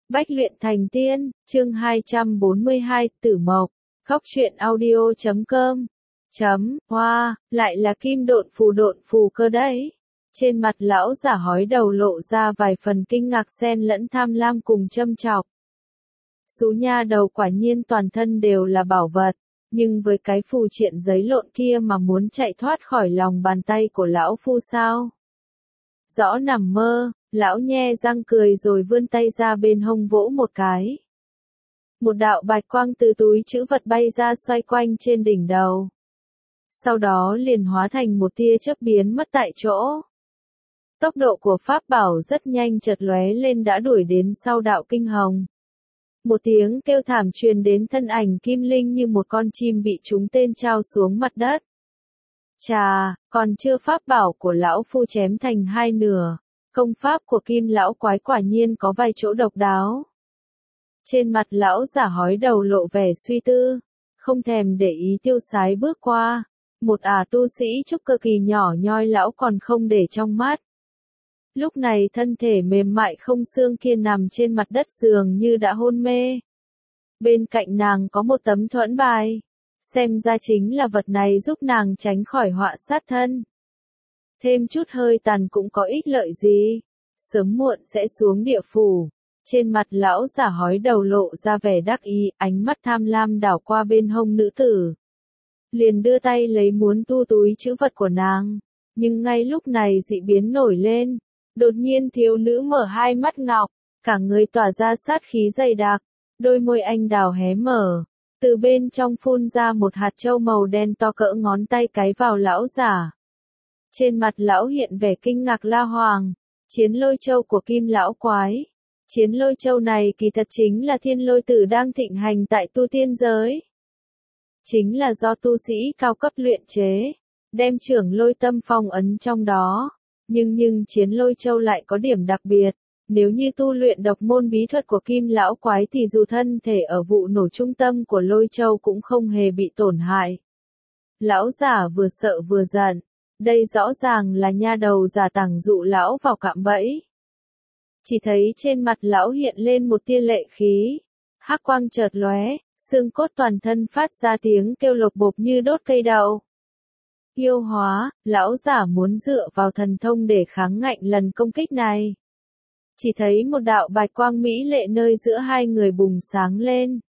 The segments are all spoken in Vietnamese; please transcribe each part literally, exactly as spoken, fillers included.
Bách luyện thành tiên, chương hai trăm bốn mươi hai, Tử Mộc, Góc truyện audio chấm com, chấm, hoa, lại là kim độn phù độn phù cơ đấy. Trên mặt lão giả hói đầu lộ ra vài phần kinh ngạc xen lẫn tham lam cùng châm chọc. Sú nha đầu quả nhiên toàn thân đều là bảo vật, nhưng với cái phù triện giấy lộn kia mà muốn chạy thoát khỏi lòng bàn tay của lão phu sao? Rõ nằm mơ, lão nhe răng cười rồi vươn tay ra bên hông vỗ một cái. Một đạo bạch quang từ túi trữ vật bay ra xoay quanh trên đỉnh đầu. Sau đó liền hóa thành một tia chớp biến mất tại chỗ. Tốc độ của pháp bảo rất nhanh, chợt lóe lên đã đuổi đến sau đạo kinh hồng. Một tiếng kêu thảm truyền đến, thân ảnh Kim Linh như một con chim bị trúng tên trao xuống mặt đất. Chà, còn chưa pháp bảo của lão phu chém thành hai nửa, công pháp của Kim lão quái quả nhiên có vài chỗ độc đáo. Trên mặt lão giả hói đầu lộ vẻ suy tư, không thèm để ý tiêu sái bước qua, một ả tu sĩ trúc cơ kỳ nhỏ nhoi lão còn không để trong mắt. Lúc này thân thể mềm mại không xương kia nằm trên mặt đất dường như đã hôn mê. Bên cạnh nàng có một tấm thuẫn bài, xem ra chính là vật này giúp nàng tránh khỏi họa sát thân. Thêm chút hơi tàn cũng có ích lợi gì, sớm muộn sẽ xuống địa phủ. Trên mặt lão giả hói đầu lộ ra vẻ đắc ý, ánh mắt tham lam đảo qua bên hông nữ tử. Liền đưa tay lấy muốn tu túi trữ vật của nàng, nhưng ngay lúc này dị biến nổi lên. Đột nhiên thiếu nữ mở hai mắt ngọc, cả người tỏa ra sát khí dày đặc, đôi môi anh đào hé mở, từ bên trong phun ra một hạt châu màu đen to cỡ ngón tay cái vào lão giả. Trên mặt lão hiện vẻ kinh ngạc la hoàng, chiến lôi châu của Kim lão quái. Chiến lôi châu này kỳ thật chính là thiên lôi tử đang thịnh hành tại tu tiên giới. Chính là do tu sĩ cao cấp luyện chế, đem trưởng lôi tâm phong ấn trong đó. Nhưng nhưng chiến lôi châu lại có điểm đặc biệt, nếu như tu luyện độc môn bí thuật của Kim lão quái thì dù thân thể ở vụ nổ trung tâm của lôi châu cũng không hề bị tổn hại. Lão giả vừa sợ vừa giận, đây rõ ràng là nha đầu giả tàng dụ lão vào cạm bẫy. Chỉ thấy trên mặt lão hiện lên một tia lệ khí, hắc quang chợt lóe, xương cốt toàn thân phát ra tiếng kêu lột bột như đốt cây đậu. Yêu hóa, lão giả muốn dựa vào thần thông để kháng ngạnh lần công kích này. Chỉ thấy một đạo bạch quang mỹ lệ nơi giữa hai người bùng sáng lên.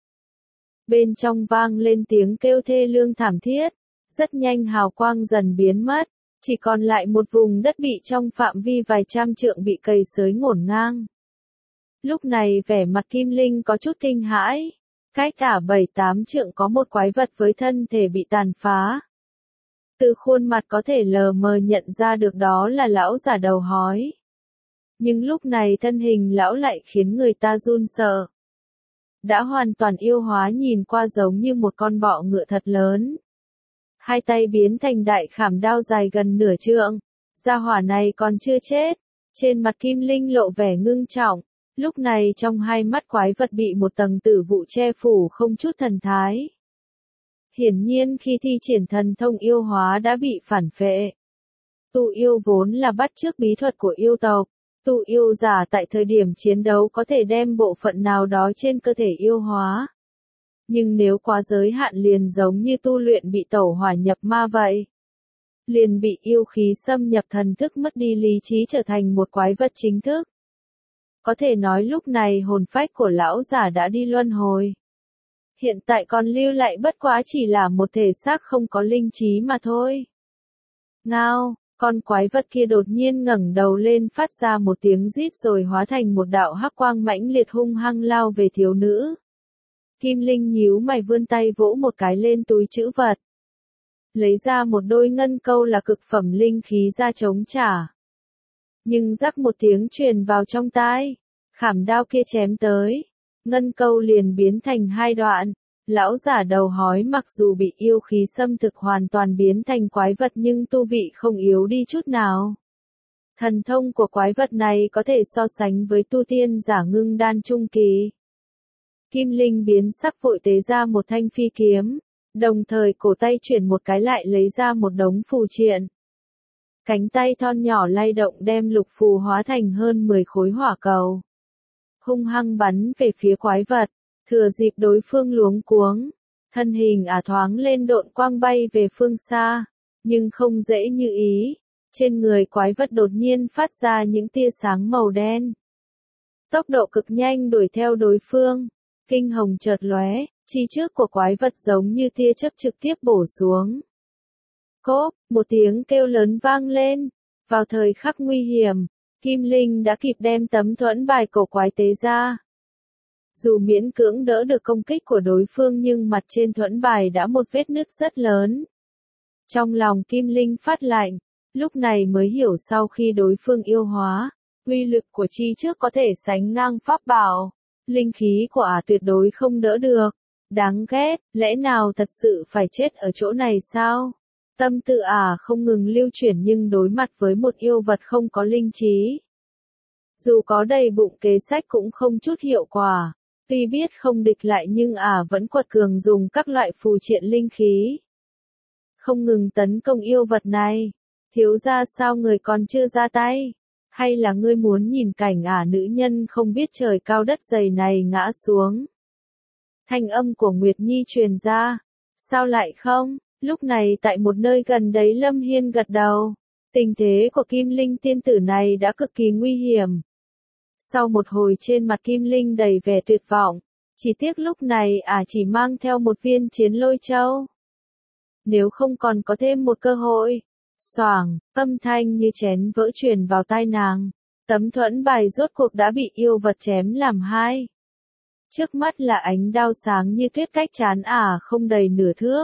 Bên trong vang lên tiếng kêu thê lương thảm thiết, rất nhanh hào quang dần biến mất, chỉ còn lại một vùng đất bị trong phạm vi vài trăm trượng bị cày xới ngổn ngang. Lúc này vẻ mặt Kim Linh có chút kinh hãi, cách cả bảy tám trượng có một quái vật với thân thể bị tàn phá. Từ khuôn mặt có thể lờ mờ nhận ra được đó là lão giả đầu hói. Nhưng lúc này thân hình lão lại khiến người ta run sợ. Đã hoàn toàn yêu hóa, nhìn qua giống như một con bọ ngựa thật lớn. Hai tay biến thành đại khảm đao dài gần nửa trượng. Gia hỏa này còn chưa chết. Trên mặt Kim Linh lộ vẻ ngưng trọng. Lúc này trong hai mắt quái vật bị một tầng tử vụ che phủ không chút thần thái. Hiển nhiên khi thi triển thần thông yêu hóa đã bị phản phệ. Tu yêu vốn là bắt chước bí thuật của yêu tộc. Tu yêu giả tại thời điểm chiến đấu có thể đem bộ phận nào đó trên cơ thể yêu hóa. Nhưng nếu quá giới hạn liền giống như tu luyện bị tẩu hỏa nhập ma vậy. Liền bị yêu khí xâm nhập thần thức, mất đi lý trí, trở thành một quái vật chính thức. Có thể nói lúc này hồn phách của lão giả đã đi luân hồi. Hiện tại còn lưu lại bất quá chỉ là một thể xác không có linh trí mà thôi. Ngao, con quái vật kia đột nhiên ngẩng đầu lên phát ra một tiếng rít rồi hóa thành một đạo hắc quang mãnh liệt hung hăng lao về thiếu nữ. Kim Linh nhíu mày vươn tay vỗ một cái lên túi trữ vật. Lấy ra một đôi ngân câu là cực phẩm linh khí ra chống trả. Nhưng rắc một tiếng truyền vào trong tai, khảm đao kia chém tới. Ngân câu liền biến thành hai đoạn. Lão giả đầu hói mặc dù bị yêu khí xâm thực hoàn toàn biến thành quái vật nhưng tu vị không yếu đi chút nào. Thần thông của quái vật này có thể so sánh với tu tiên giả ngưng đan trung kỳ. Kim Linh biến sắc vội tế ra một thanh phi kiếm, đồng thời cổ tay chuyển một cái lại lấy ra một đống phù triện. Cánh tay thon nhỏ lay động đem lục phù hóa thành hơn mười khối hỏa cầu. hung hăng bắn về phía quái vật, thừa dịp đối phương luống cuống. Thân hình ả thoáng lên độn quang bay về phương xa, nhưng không dễ như ý. Trên người quái vật đột nhiên phát ra những tia sáng màu đen. Tốc độ cực nhanh đuổi theo đối phương, kinh hồng chợt lóe, chi trước của quái vật giống như tia chớp trực tiếp bổ xuống. Cốp, một tiếng kêu lớn vang lên, vào thời khắc nguy hiểm, Kim Linh đã kịp đem tấm thuẫn bài cổ quái tế ra. Dù miễn cưỡng đỡ được công kích của đối phương nhưng mặt trên thuẫn bài đã một vết nứt rất lớn. Trong lòng Kim Linh phát lạnh, lúc này mới hiểu sau khi đối phương yêu hóa, uy lực của chi trước có thể sánh ngang pháp bảo, linh khí của ả tuyệt đối không đỡ được. Đáng ghét, lẽ nào thật sự phải chết ở chỗ này sao? Tâm tư ả không ngừng lưu chuyển nhưng đối mặt với một yêu vật không có linh trí. Dù có đầy bụng kế sách cũng không chút hiệu quả. Tuy biết không địch lại nhưng ả vẫn quật cường dùng các loại phù triện linh khí. Không ngừng tấn công yêu vật này. Thiếu gia sao người còn chưa ra tay? Hay là ngươi muốn nhìn cảnh ả nữ nhân không biết trời cao đất dày này ngã xuống? Thanh âm của Nguyệt Nhi truyền ra. Sao lại không? Lúc này tại một nơi gần đấy Lâm Hiên gật đầu. Tình thế của Kim Linh tiên tử này đã cực kỳ nguy hiểm. Sau một hồi trên mặt Kim Linh đầy vẻ tuyệt vọng, chỉ tiếc lúc này ả à chỉ mang theo một viên chiến lôi châu. Nếu không còn có thêm một cơ hội, xoảng, âm thanh như chén vỡ truyền vào tai nàng, tấm thuẫn bài rốt cuộc đã bị yêu vật chém làm hai. Trước mắt là ánh đao sáng như tuyết cách trán ả à không đầy nửa thước.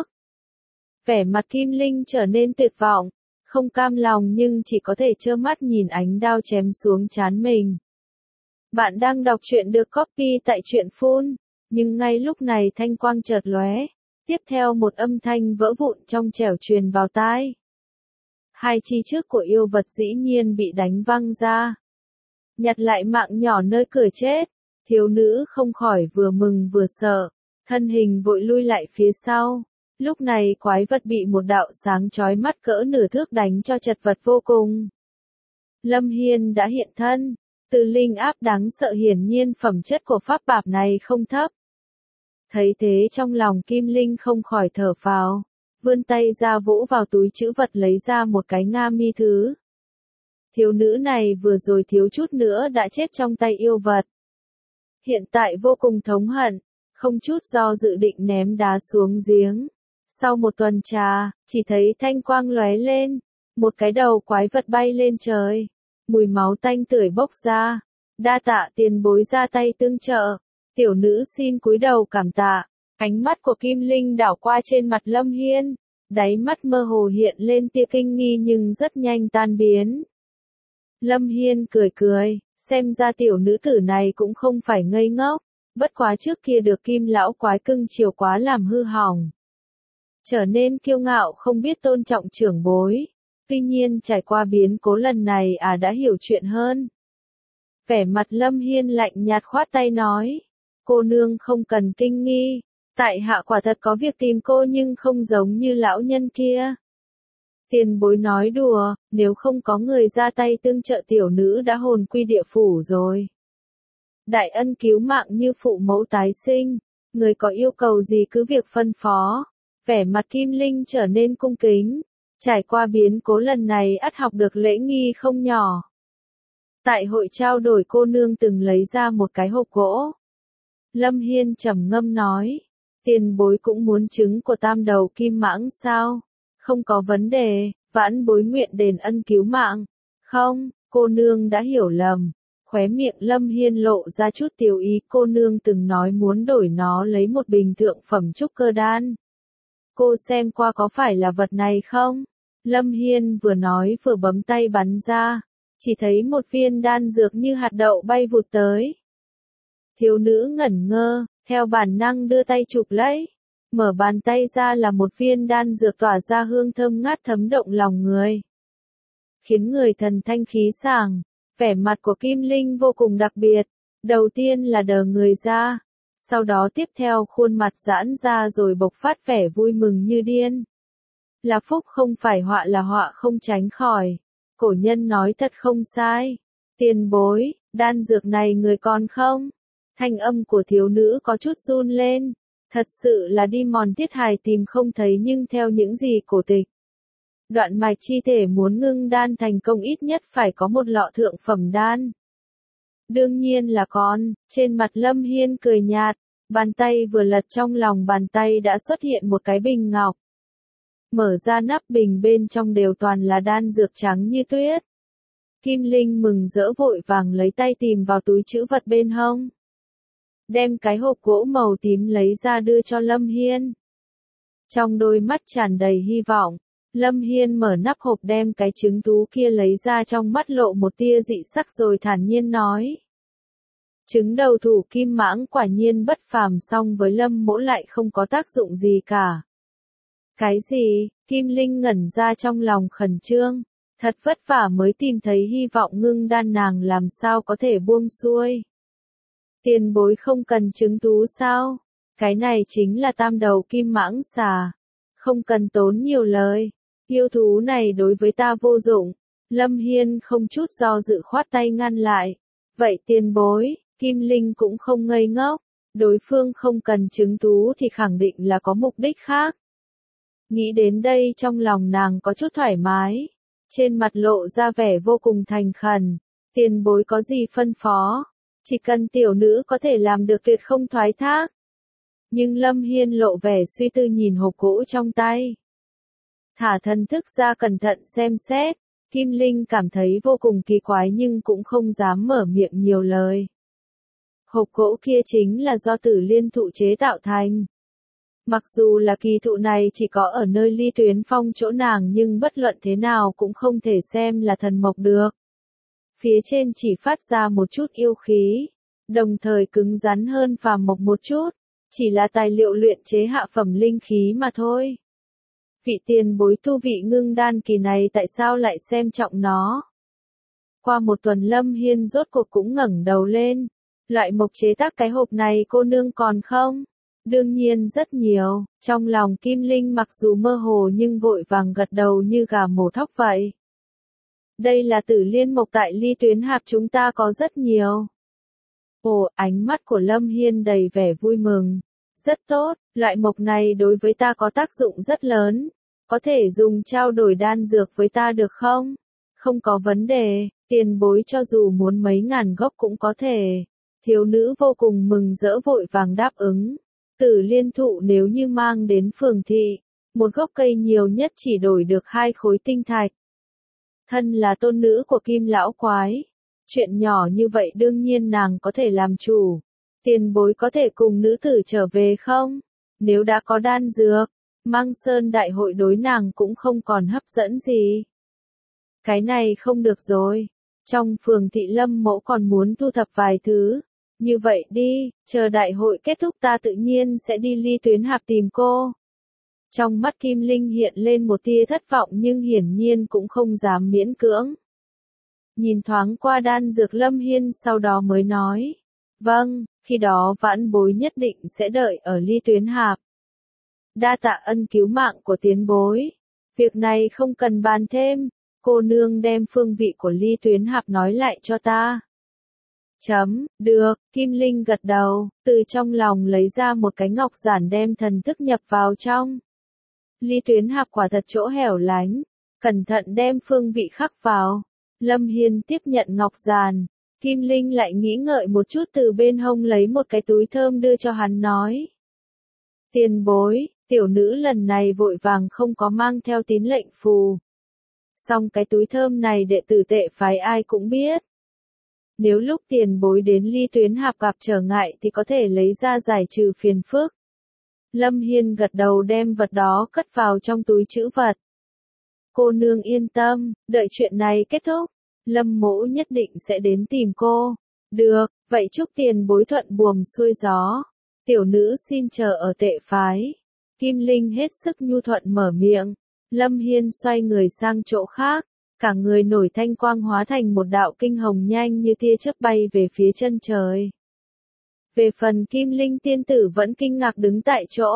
Vẻ mặt Kim Linh trở nên tuyệt vọng, không cam lòng nhưng chỉ có thể trơ mắt nhìn ánh đao chém xuống trán mình. Bạn đang đọc truyện được copy tại truyện phun, nhưng ngay lúc này thanh quang chợt lóe, tiếp theo một âm thanh vỡ vụn trong trẻo truyền vào tai. Hai chi trước của yêu vật dĩ nhiên bị đánh văng ra. Nhặt lại mạng nhỏ nơi cửa chết, thiếu nữ không khỏi vừa mừng vừa sợ, thân hình vội lui lại phía sau. Lúc này quái vật bị một đạo sáng chói mắt cỡ nửa thước đánh cho chật vật vô cùng. Lâm Hiên đã hiện thân. Từ linh áp đáng sợ hiển nhiên phẩm chất của pháp bảo này không thấp. Thấy thế trong lòng Kim Linh không khỏi thở phào, vươn tay ra vỗ vào túi trữ vật lấy ra một cái nga mi thứ. Thiếu nữ này vừa rồi thiếu chút nữa đã chết trong tay yêu vật. Hiện tại vô cùng thống hận, không chút do dự định ném đá xuống giếng. Sau một tuần trà, chỉ thấy thanh quang lóe lên, một cái đầu quái vật bay lên trời. Mùi máu tanh tưởi bốc ra, đa tạ tiền bối ra tay tương trợ, tiểu nữ xin cúi đầu cảm tạ. Ánh mắt của Kim Linh đảo qua trên mặt Lâm Hiên, đáy mắt mơ hồ hiện lên tia kinh nghi nhưng rất nhanh tan biến. Lâm Hiên cười cười, xem ra tiểu nữ tử này cũng không phải ngây ngốc, bất quá trước kia được Kim lão quái cưng chiều quá làm hư hỏng. Trở nên kiêu ngạo không biết tôn trọng trưởng bối. Tuy nhiên trải qua biến cố lần này à đã hiểu chuyện hơn. Vẻ mặt Lâm Hiên lạnh nhạt khoát tay nói. Cô nương không cần kinh nghi. Tại hạ quả thật có việc tìm cô nhưng không giống như lão nhân kia. Tiền bối nói đùa, nếu không có người ra tay tương trợ tiểu nữ đã hồn quy địa phủ rồi. Đại ân cứu mạng như phụ mẫu tái sinh. Người có yêu cầu gì cứ việc phân phó. Vẻ mặt Kim Linh trở nên cung kính. Trải qua biến cố lần này ắt học được lễ nghi không nhỏ. Tại hội trao đổi cô nương từng lấy ra một cái hộp gỗ. Lâm Hiên trầm ngâm nói. Tiền bối cũng muốn trứng của tam đầu kim mãng sao? Không có vấn đề, vãn bối nguyện đền ân cứu mạng. Không, cô nương đã hiểu lầm. Khóe miệng Lâm Hiên lộ ra chút tiểu ý, cô nương từng nói muốn đổi nó lấy một bình thượng phẩm trúc cơ đan. Cô xem qua có phải là vật này không? Lâm Hiên vừa nói vừa bấm tay bắn ra, chỉ thấy một viên đan dược như hạt đậu bay vụt tới. Thiếu nữ ngẩn ngơ, theo bản năng đưa tay chụp lấy, mở bàn tay ra là một viên đan dược tỏa ra hương thơm ngát thấm động lòng người. Khiến người thần thanh khí sảng, vẻ mặt của Kim Linh vô cùng đặc biệt, đầu tiên là đờ người ra. Sau đó tiếp theo khuôn mặt giãn ra rồi bộc phát vẻ vui mừng như điên. Là phúc không phải họa là họa không tránh khỏi. Cổ nhân nói thật không sai. Tiền bối, Đan dược này người còn không? Thanh âm của thiếu nữ có chút run lên. Thật sự là đi mòn Tiết Hài tìm không thấy nhưng theo những gì cổ tịch. Đoạn mạch chi thể muốn ngưng đan thành công ít nhất phải có một lọ thượng phẩm đan. Đương nhiên là con, trên mặt Lâm Hiên cười nhạt, bàn tay vừa lật trong lòng bàn tay đã xuất hiện một cái bình ngọc. Mở ra nắp bình bên trong đều toàn là đan dược trắng như tuyết. Kim Linh mừng rỡ vội vàng lấy tay tìm vào túi trữ vật bên hông. Đem cái hộp gỗ màu tím lấy ra đưa cho Lâm Hiên. Trong đôi mắt tràn đầy hy vọng, Lâm Hiên mở nắp hộp đem cái trứng thú kia lấy ra, trong mắt lộ một tia dị sắc rồi thản nhiên nói. Trứng đầu thủ kim mãng quả nhiên bất phàm, song với Lâm mỗ lại không có tác dụng gì cả. Cái gì? Kim Linh ngẩn ra trong lòng khẩn trương. Thật vất vả mới tìm thấy hy vọng ngưng đan, nàng làm sao có thể buông xuôi. Tiền bối không cần trứng thú sao? Cái này chính là tam đầu kim mãng xà. Không cần tốn nhiều lời. Yêu thú này đối với ta vô dụng. Lâm Hiên không chút do dự khoát tay ngăn lại. Vậy tiền bối, Kim Linh cũng không ngây ngốc. Đối phương không cần trứng thú thì khẳng định là có mục đích khác. Nghĩ đến đây trong lòng nàng có chút thoải mái. Trên mặt lộ ra vẻ vô cùng thành khẩn. Tiền bối có gì phân phó? Chỉ cần tiểu nữ có thể làm được tuyệt không thoái thác. Nhưng Lâm Hiên lộ vẻ suy tư nhìn hộp gỗ trong tay. Thả thần thức ra cẩn thận xem xét. Kim Linh cảm thấy vô cùng kỳ quái nhưng cũng không dám mở miệng nhiều lời. Hộp gỗ kia chính là do Tử Liên thụ chế tạo thành. Mặc dù là kỳ thụ này chỉ có ở nơi Ly Tuyến Phong chỗ nàng nhưng bất luận thế nào cũng không thể xem là thần mộc được. Phía trên chỉ phát ra một chút yêu khí, đồng thời cứng rắn hơn phàm mộc một chút, chỉ là tài liệu luyện chế hạ phẩm linh khí mà thôi. Vị tiền bối tu vị ngưng đan kỳ này tại sao lại xem trọng nó? Qua một tuần Lâm Hiên rốt cuộc cũng ngẩng đầu lên. Loại mộc chế tác cái hộp này cô nương còn không? Đương nhiên rất nhiều. Trong lòng Kim Linh mặc dù mơ hồ nhưng vội vàng gật đầu như gà mổ thóc vậy. Đây là Tử Liên mộc tại Ly Tuyến Hạp chúng ta có rất nhiều. Ồ, ánh mắt của Lâm Hiên đầy vẻ vui mừng. Rất tốt, loại mộc này đối với ta có tác dụng rất lớn. Có thể dùng trao đổi đan dược với ta được không? Không có vấn đề, tiền bối cho dù muốn mấy ngàn gốc cũng có thể. Thiếu nữ vô cùng mừng rỡ vội vàng đáp ứng. Tử Liên thụ nếu như mang đến phường thị, một gốc cây nhiều nhất chỉ đổi được hai khối tinh thạch. Thân là tôn nữ của Kim lão quái, chuyện nhỏ như vậy đương nhiên nàng có thể làm chủ. Tiền bối có thể cùng nữ tử trở về không? Nếu đã có đan dược, Mang Sơn đại hội đối nàng cũng không còn hấp dẫn gì. Cái này không được rồi. Trong phường thị Lâm mẫu còn muốn thu thập vài thứ. Như vậy đi, chờ đại hội kết thúc ta tự nhiên sẽ đi Ly Tuyến Hạp tìm cô. Trong mắt Kim Linh hiện lên một tia thất vọng nhưng hiển nhiên cũng không dám miễn cưỡng. Nhìn thoáng qua đan dược Lâm Hiên sau đó mới nói. Vâng, khi đó vãn bối nhất định sẽ đợi ở Ly Tuyến Hạp. Đa tạ ân cứu mạng của tiền bối. Việc này không cần bàn thêm. Cô nương đem phương vị của Ly Tuyến Hạp nói lại cho ta. Chấm, được, Kim Linh gật đầu, từ trong lòng lấy ra một cái ngọc giản đem thần thức nhập vào trong. Ly Tuyến Hạp quả thật chỗ hẻo lánh, cẩn thận đem phương vị khắc vào. Lâm Hiên tiếp nhận ngọc giản, Kim Linh lại nghĩ ngợi một chút từ bên hông lấy một cái túi thơm đưa cho hắn nói. Tiền bối, tiểu nữ lần này vội vàng không có mang theo tín lệnh phù. Song cái túi thơm này đệ tử Tệ phái ai cũng biết. Nếu lúc tiền bối đến Ly Tuyến Hạp gặp trở ngại thì có thể lấy ra giải trừ phiền phức. Lâm Hiên gật đầu đem vật đó cất vào trong túi trữ vật. Cô nương yên tâm, đợi chuyện này kết thúc, Lâm mỗ nhất định sẽ đến tìm cô. Được, vậy chúc tiền bối thuận buồm xuôi gió. Tiểu nữ xin chờ ở Tệ phái. Kim Linh hết sức nhu thuận mở miệng. Lâm Hiên xoay người sang chỗ khác. Cả người nổi thanh quang hóa thành một đạo kinh hồng nhanh như tia chớp bay về phía chân trời. Về phần Kim Linh tiên tử vẫn kinh ngạc đứng tại chỗ.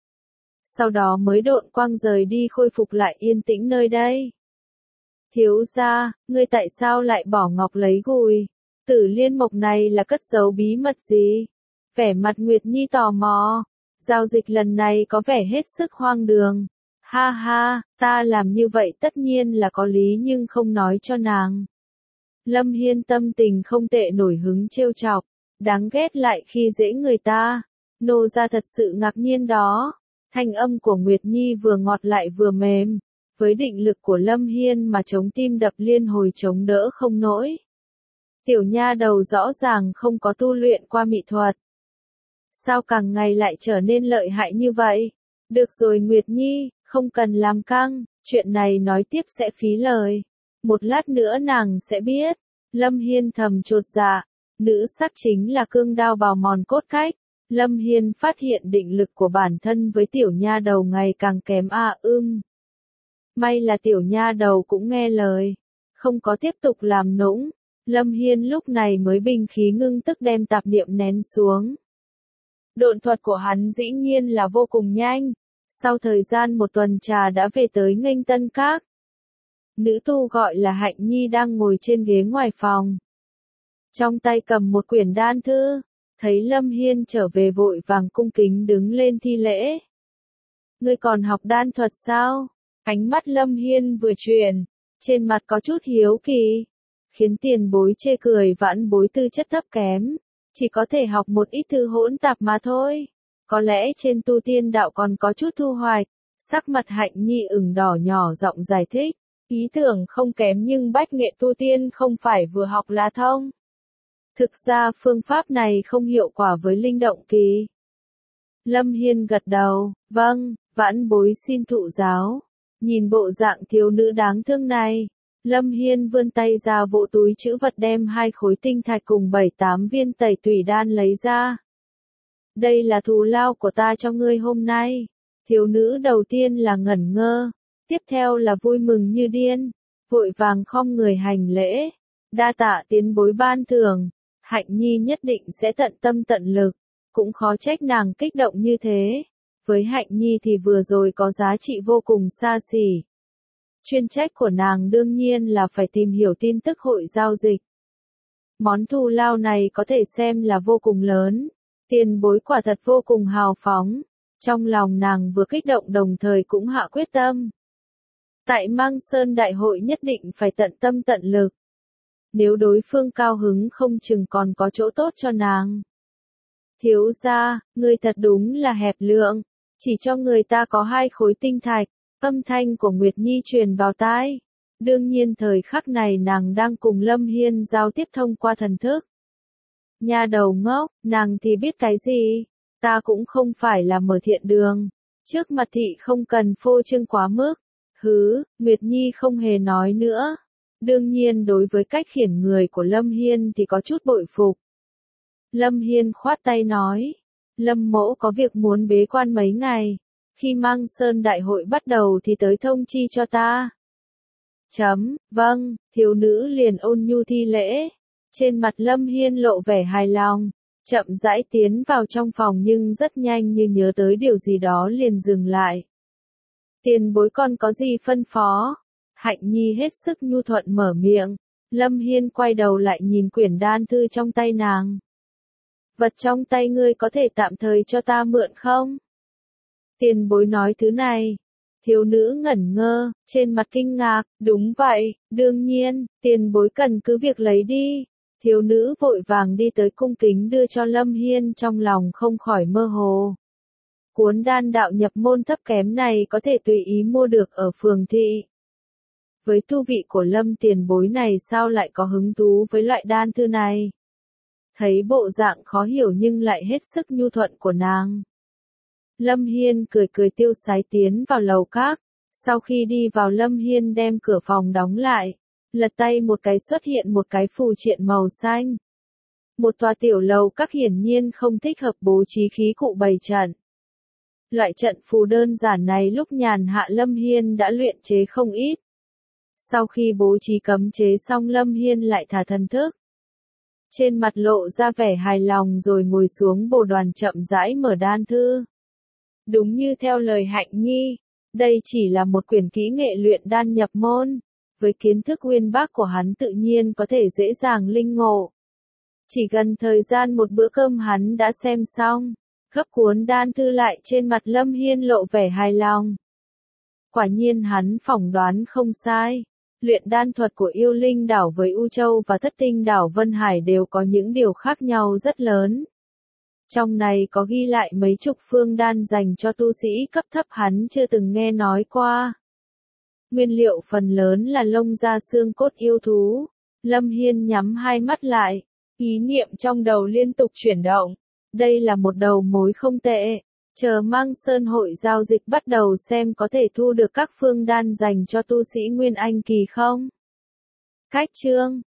Sau đó mới độn quang rời đi khôi phục lại yên tĩnh nơi đây. Thiếu gia, ngươi tại sao lại bỏ ngọc lấy gùi? Tử liên mộc này là cất giấu bí mật gì? Vẻ mặt Nguyệt Nhi tò mò. Giao dịch lần này có vẻ hết sức hoang đường. Ha ha, ta làm như vậy tất nhiên là có lý nhưng không nói cho nàng. Lâm Hiên tâm tình không tệ nổi hứng trêu chọc. Đáng ghét lại khi dễ người ta. Nô gia thật sự ngạc nhiên đó. Thanh âm của Nguyệt Nhi vừa ngọt lại vừa mềm. Với định lực của Lâm Hiên mà chống tim đập liên hồi chống đỡ không nổi. Tiểu nha đầu rõ ràng không có tu luyện qua mỹ thuật. Sao càng ngày lại trở nên lợi hại như vậy? Được rồi Nguyệt Nhi, không cần làm căng, chuyện này nói tiếp sẽ phí lời. Một lát nữa nàng sẽ biết. Lâm Hiên thầm chột dạ. Nữ sắc chính là cương đao bào mòn cốt cách. Lâm Hiên phát hiện định lực của bản thân với tiểu nha đầu ngày càng kém a ưng. May là tiểu nha đầu cũng nghe lời. Không có tiếp tục làm nũng. Lâm Hiên lúc này mới bình khí ngưng tức đem tạp niệm nén xuống. Độn thuật của hắn dĩ nhiên là vô cùng nhanh. Sau thời gian một tuần trà đã về tới Nghênh Tân Các. Nữ tu gọi là Hạnh Nhi đang ngồi trên ghế ngoài phòng. Trong tay cầm một quyển đan thư. Thấy Lâm Hiên trở về vội vàng cung kính đứng lên thi lễ. Ngươi còn học đan thuật sao? Ánh mắt Lâm Hiên vừa chuyển. Trên mặt có chút hiếu kỳ. Khiến tiền bối chê cười vãn bối tư chất thấp kém. Chỉ có thể học một ít thư hỗn tạp mà thôi. Có lẽ trên tu tiên đạo còn có chút thu hoạch. Sắc mặt Hạnh Nhi ửng đỏ nhỏ giọng giải thích. Ý tưởng không kém nhưng bách nghệ tu tiên không phải vừa học là thông. Thực ra phương pháp này không hiệu quả với linh động kỳ. Lâm Hiên gật đầu. Vâng, vãn bối xin thụ giáo. Nhìn bộ dạng thiếu nữ đáng thương này. Lâm Hiên vươn tay ra vỗ túi trữ vật đem hai khối tinh thạch cùng bảy tám viên tẩy tủy đan lấy ra. Đây là thù lao của ta cho ngươi hôm nay. Thiếu nữ đầu tiên là ngẩn ngơ. Tiếp theo là vui mừng như điên. Vội vàng khom người hành lễ. Đa tạ tiến bối ban thưởng. Hạnh Nhi nhất định sẽ tận tâm tận lực. Cũng khó trách nàng kích động như thế. Với Hạnh Nhi thì vừa rồi có giá trị vô cùng xa xỉ. Chuyên trách của nàng đương nhiên là phải tìm hiểu tin tức hội giao dịch. Món thù lao này có thể xem là vô cùng lớn. Tiền bối quả thật vô cùng hào phóng. Trong lòng nàng vừa kích động đồng thời cũng hạ quyết tâm. Tại Mang Sơn Đại hội nhất định phải tận tâm tận lực. Nếu đối phương cao hứng không chừng còn có chỗ tốt cho nàng. Thiếu gia, ngươi thật đúng là hẹp lượng. Chỉ cho người ta có hai khối tinh thạch. Âm thanh của Nguyệt Nhi truyền vào tai. Đương nhiên thời khắc này nàng đang cùng Lâm Hiên giao tiếp thông qua thần thức. Nha đầu ngốc, nàng thì biết cái gì? Ta cũng không phải là mở thiện đường. Trước mặt thị không cần phô trương quá mức. Hứ, Nguyệt Nhi không hề nói nữa. Đương nhiên đối với cách khiển người của Lâm Hiên thì có chút bội phục. Lâm Hiên khoát tay nói. Lâm mỗ có việc muốn bế quan mấy ngày. Khi Mang Sơn Đại hội bắt đầu thì tới thông chi cho ta. Chấm, vâng, thiếu nữ liền ôn nhu thi lễ. Trên mặt Lâm Hiên lộ vẻ hài lòng. Chậm rãi tiến vào trong phòng nhưng rất nhanh như nhớ tới điều gì đó liền dừng lại. Tiền bối con có gì phân phó? Hạnh Nhi hết sức nhu thuận mở miệng. Lâm Hiên quay đầu lại nhìn quyển đan thư trong tay nàng. Vật trong tay ngươi có thể tạm thời cho ta mượn không? Tiền bối nói thứ này. Thiếu nữ ngẩn ngơ, trên mặt kinh ngạc, đúng vậy, đương nhiên, tiền bối cần cứ việc lấy đi. Thiếu nữ vội vàng đi tới cung kính đưa cho Lâm Hiên trong lòng không khỏi mơ hồ. Cuốn đan đạo nhập môn thấp kém này có thể tùy ý mua được ở phường thị. Với tu vị của Lâm tiền bối này sao lại có hứng thú với loại đan thư này? Thấy bộ dạng khó hiểu nhưng lại hết sức nhu thuận của nàng. Lâm Hiên cười cười tiêu sái tiến vào lầu các. Sau khi đi vào Lâm Hiên đem cửa phòng đóng lại. Lật tay một cái xuất hiện một cái phù triện màu xanh. Một tòa tiểu lầu các hiển nhiên không thích hợp bố trí khí cụ bày trận. Loại trận phù đơn giản này lúc nhàn hạ Lâm Hiên đã luyện chế không ít. Sau khi bố trí cấm chế xong Lâm Hiên lại thả thần thức. Trên mặt lộ ra vẻ hài lòng rồi ngồi xuống bồ đoàn chậm rãi mở đan thư. Đúng như theo lời Hạnh Nhi, đây chỉ là một quyển kỹ nghệ luyện đan nhập môn. Với kiến thức uyên bác của hắn tự nhiên có thể dễ dàng linh ngộ. Chỉ gần thời gian một bữa cơm hắn đã xem xong, gấp cuốn đan thư lại trên mặt Lâm Hiên lộ vẻ hài lòng. Quả nhiên hắn phỏng đoán không sai. Luyện đan thuật của yêu linh đảo với U Châu và thất tinh đảo Vân Hải đều có những điều khác nhau rất lớn. Trong này có ghi lại mấy chục phương đan dành cho tu sĩ cấp thấp hắn chưa từng nghe nói qua. Nguyên liệu phần lớn là lông da xương cốt yêu thú. Lâm Hiên nhắm hai mắt lại, ý niệm trong đầu liên tục chuyển động. Đây là một đầu mối không tệ. Chờ Mang Sơn hội giao dịch bắt đầu xem có thể thu được các phương đan dành cho tu sĩ Nguyên Anh kỳ không. Cách chương